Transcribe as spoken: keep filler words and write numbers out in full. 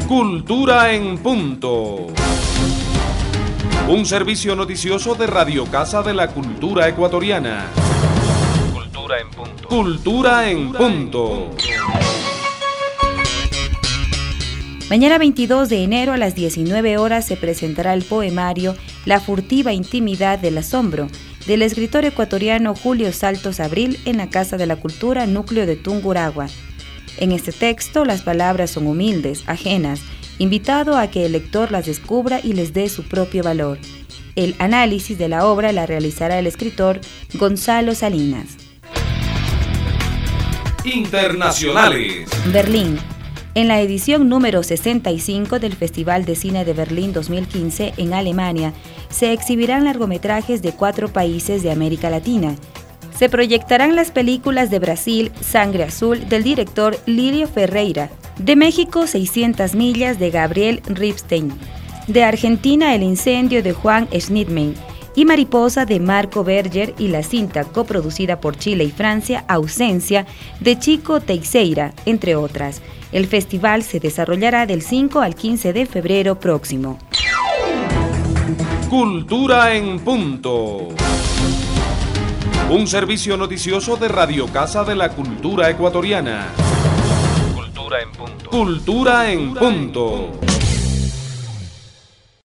Cultura en Punto. Un servicio noticioso de Radio Casa de la Cultura Ecuatoriana. Cultura en Punto. Cultura en Punto. Mañana veintidós de enero a las diecinueve horas se presentará el poemario La furtiva intimidad del asombro, del escritor ecuatoriano Julio Saltos Abril en la Casa de la Cultura, núcleo de Tungurahua. En este texto las palabras son humildes, ajenas, invitado a que el lector las descubra y les dé su propio valor. El análisis de la obra la realizará el escritor Gonzalo Salinas. Internacionales. Berlín. En la edición número sesenta y cinco del Festival de Cine de Berlín dos mil quince en Alemania, se exhibirán largometrajes de cuatro países de América Latina. Se proyectarán las películas de Brasil, Sangre Azul, del director Lirio Ferreira, de México, seiscientas millas, de Gabriel Ripstein, de Argentina, El incendio, de Juan Schnittmann, y Mariposa, de Marco Berger, y la cinta coproducida por Chile y Francia, Ausencia, de Chico Teixeira, entre otras. El festival se desarrollará del cinco al quince de febrero próximo. Cultura en Punto. Un servicio noticioso de Radio Casa de la Cultura Ecuatoriana. Cultura en Punto. Cultura en Punto.